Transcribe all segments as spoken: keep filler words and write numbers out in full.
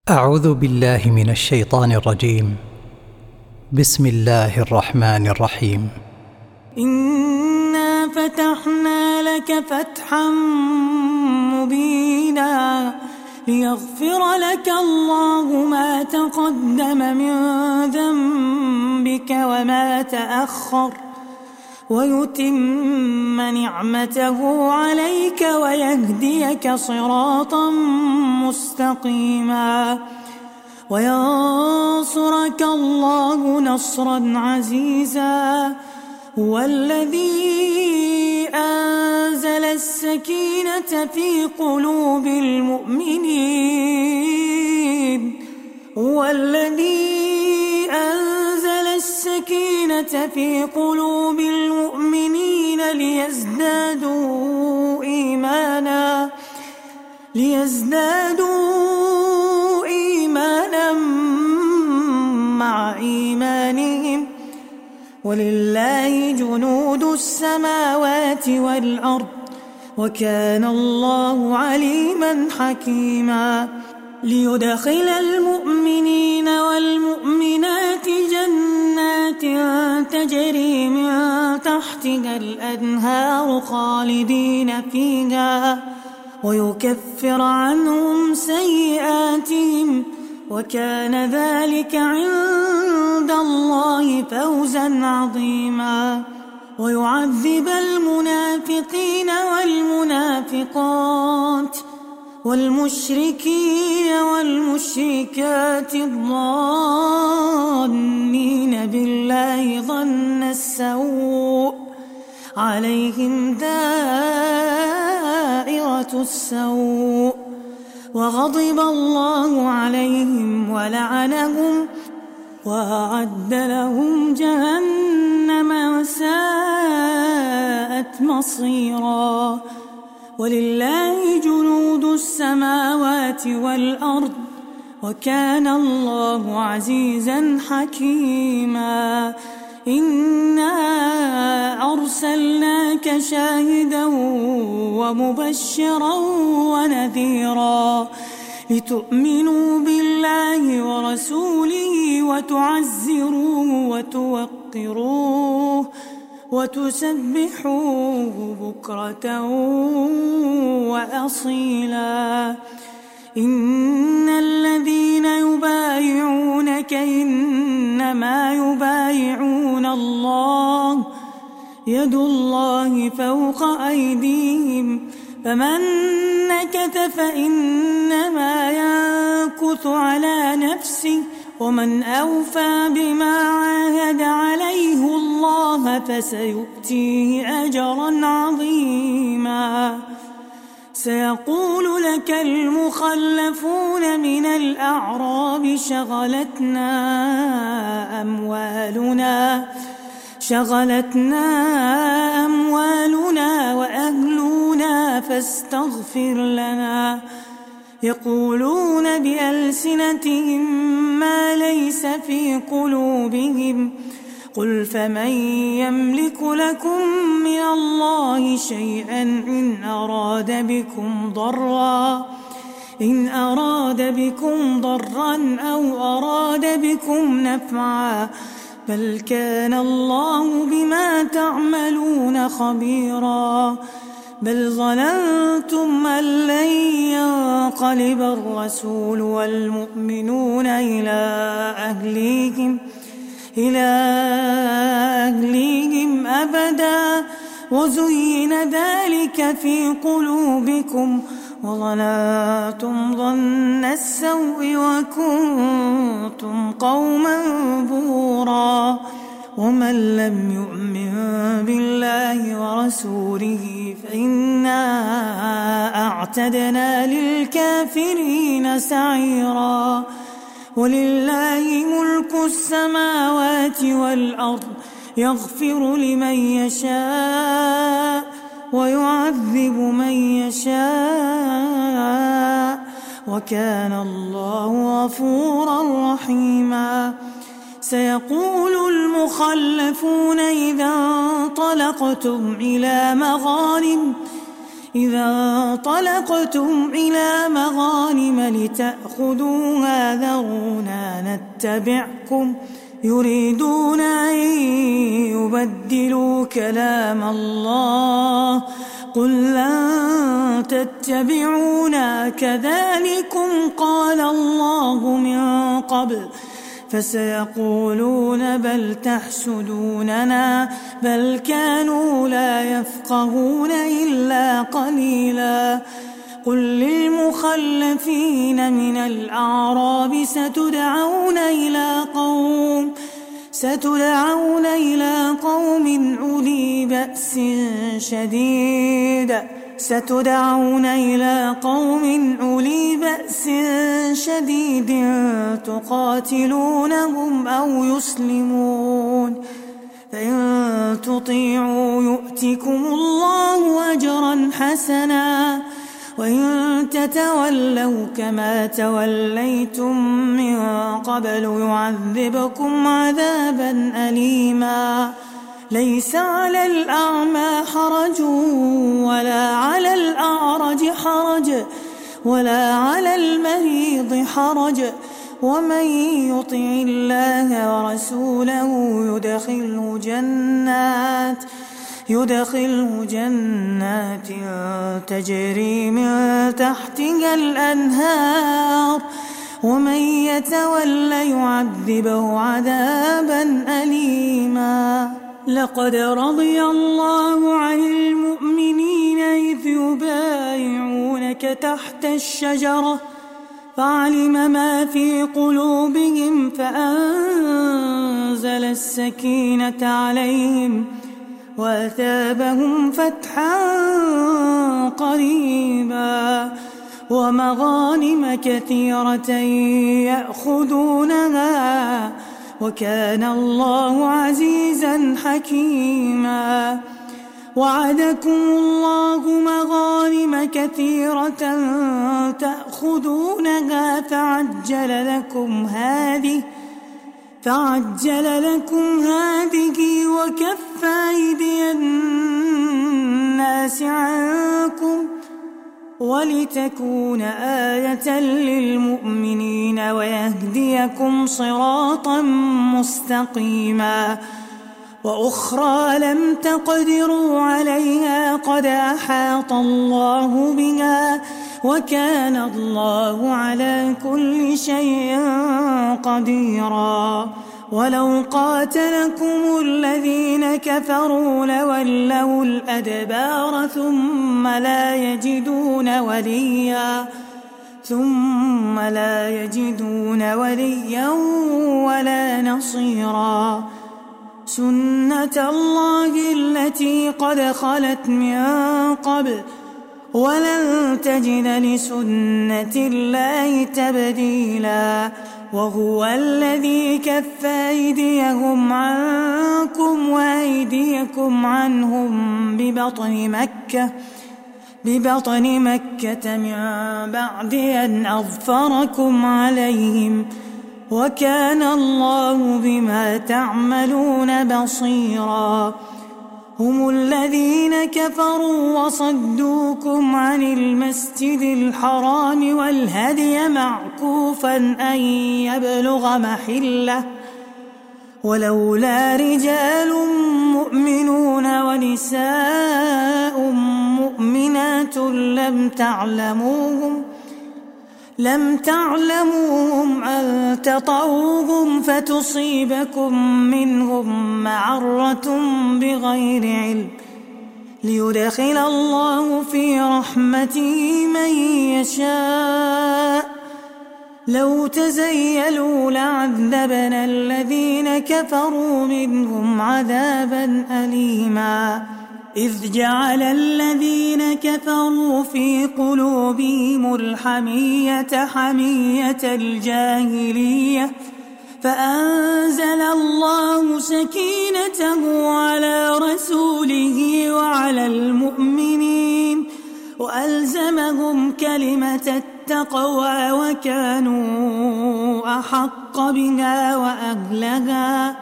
أعوذ بالله من الشيطان الرجيم. بسم الله الرحمن الرحيم. إنا فتحنا لك فتحا مبينا ليغفر لك الله ما تقدم من ذنبك وما تأخر ويتم نعمته عليك ويهديك صراطا مستقيما وينصرك الله نصرا عزيزا. هو الذي أنزل السكينة في قلوب المؤمنين هو الذي أنزل السكينة في قلوب المؤمنين ليزدادوا إيمانا ليزدادوا إيمانا مع إيمانهم ولله جنود السماوات والأرض وكان الله عليما حكيما. ليدخل المؤمنين والمؤمنات جنات تجري من تحتها الأنهار خالدين فيها ويكفر عنهم سيئاتهم وكان ذلك عند الله فوزا عظيما. ويعذب المنافقين والمنافقات والمشركين والمشركات الظانين بالله ظن السوء عليهم دائرة السوء وغضب الله عليهم ولعنهم وأعد لهم جهنم وساءت مصيرا. ولله جنود السماوات والأرض وكان الله عزيزا حكيما. إنا أرسلناك شاهدا ومبشرا ونذيرا لتؤمنوا بالله ورسوله وتعزروه وتوقروه وتسبحوه بكرة وأصيلا. إن الذين يبايعونك إنما يبايعون الله يد الله فوق أيديهم فمن نكث فإنما ينكث على نفسه ومن أوفى بما عاهد عليه الله فسيؤتيه أجرا عظيما. سيقول لك المخلفون من الأعراب شغلتنا أموالنا شغلتنا أموالنا وأهلنا فاستغفر لنا. يقولون بألسنتهم ما ليس في قلوبهم قل فمن يملك لكم من الله شيئا إن أراد بكم ضرا إن أراد بكم ضرا أو أراد بكم نفعا بل كان الله بما تعملون خبيرا. بل ظننتم أن لن ينقلب الرسول والمؤمنون إلى أهليهم إلى أهليهم أبدا وزين ذلك في قلوبكم وظننتم ظن السوء وكنتم قوما بورا. ومن لم يؤمن بالله ورسوله فإنا أعتدنا للكافرين سعيرا. ولله ملك السماوات والأرض يغفر لمن يشاء ويعذب من يشاء وكان الله غفورا رحيما. سيقول المخلفون إذا انطلقتم إلى مغانم إذا انطلقتم إلى مغانم لتأخذوها ذرونا نتبعكم يريدون أن يبدلوا كلام الله قل لن تتبعونا كذلكم قال الله من قبل فسيقولون بل تحسدوننا بل كانوا لا يفقهون إلا قليلا قل للمخلفين من الأعراب ستدعون إلى قوم ستدعون إلى قوم أولي بأس شديد ستدعون إلى قوم أولي بأس شديد تقاتلونهم أو يسلمون فإن تطيعوا يؤتكم الله أجرا حسنا وإن تتولوا كما توليتم من قبل يعذبكم عذابا أليما ليس على الأعمى حرج ولا على الأعرج حرج ولا على المريض حرج ومن يطع الله ورسوله يدخله جنات يدخله جنات تجري من تحتها الأنهار ومن يتول يعذبه عذابا أليما لقد رضي الله عن المؤمنين إذ يبايعونك تحت الشجرة فعلم ما في قلوبهم فأنزل السكينة عليهم وأثابهم فتحا قريبا ومغانم كثيرة يأخذونها وكان الله عزيزا حكيما وعدكم الله مغانم كثيرة تأخذونها فعجل لكم هذه فعجل لكم هذه وكف أيدي الناس عنكم ولتكون آية للمؤمنين ويهديكم صراطا مستقيما وأخرى لم تقدروا عليها قد أحاط الله بها وكان الله على كل شيء قديرا ولو قاتلكم الذين كفروا لولوا الأدبار ثم لا يجدون وليا ثم لا يجدون وليا ولا نصيرا سنة الله التي قد خلت من قبل ولن تجد لسنة الله تبديلا وهو الذي كف أيديهم عنكم وأيديكم عنهم ببطن مكة ببطن مكة من بعد أن أظفركم عليهم وكان الله بما تعملون بصيرا هم الذين كفروا وصدوكم عن المسجد الحرام والهدي معكوفا أن يبلغ محله ولولا رجال مؤمنون ونساء مؤمنات لم تعلموهم لم تعلموهم أن تطؤوهم فتصيبكم منهم معرة بغير علم ليدخل الله في رحمته من يشاء لو تزيلوا لعذبنا الذين كفروا منهم عذابا أليما إذ جعل الذين كفروا في قلوبهم الحمية حمية الجاهلية فأنزل الله سكينته على رسوله وعلى المؤمنين وألزمهم كلمة التقوى وكانوا أحق بها وأهلها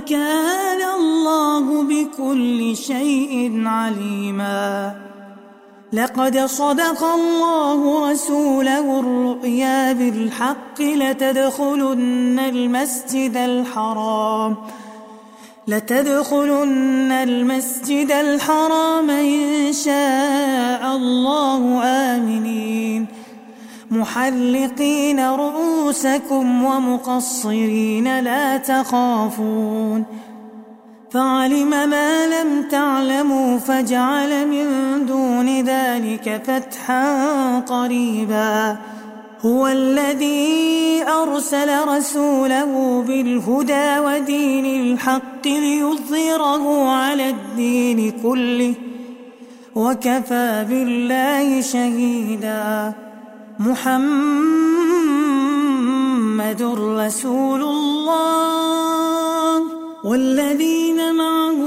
وكان الله بكل شيء عليما لقد صدق الله رسوله الرؤيا بالحق لتدخلن المسجد الحرام لتدخلن المسجد الحرام إن شاء الله آمنين محلقين رؤوسكم ومقصرين لا تخافون فعلم ما لم تعلموا فجعل من دون ذلك فتحا قريبا هو الذي أرسل رسوله بالهدى ودين الحق ليظهره على الدين كله وكفى بالله شهيدا محمد رسول الله والذين معه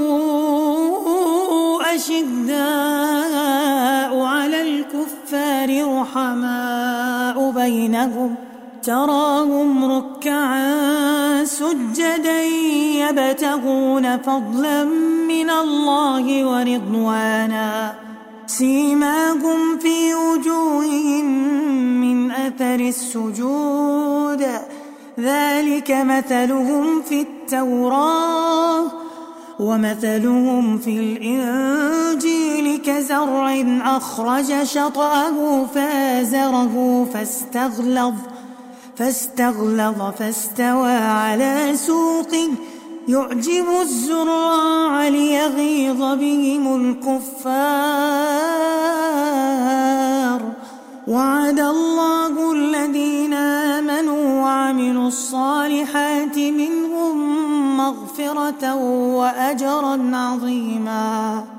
أشداء على الكفار رحماء بينهم تراهم ركعا سجدا يبتغون فضلا من الله ورضوانا سيماهم في وجوههم من أثر السجود ذلك مثلهم في التوراة ومثلهم في الإنجيل كزرع أخرج شطأه فآزره فاستغلظ فاستغلظ فاستوى على سوقه يعجب الزراع ليغيظ بهم الكفار وعد الله الذين آمنوا وعملوا الصالحات منهم مغفرة وأجرا عظيما.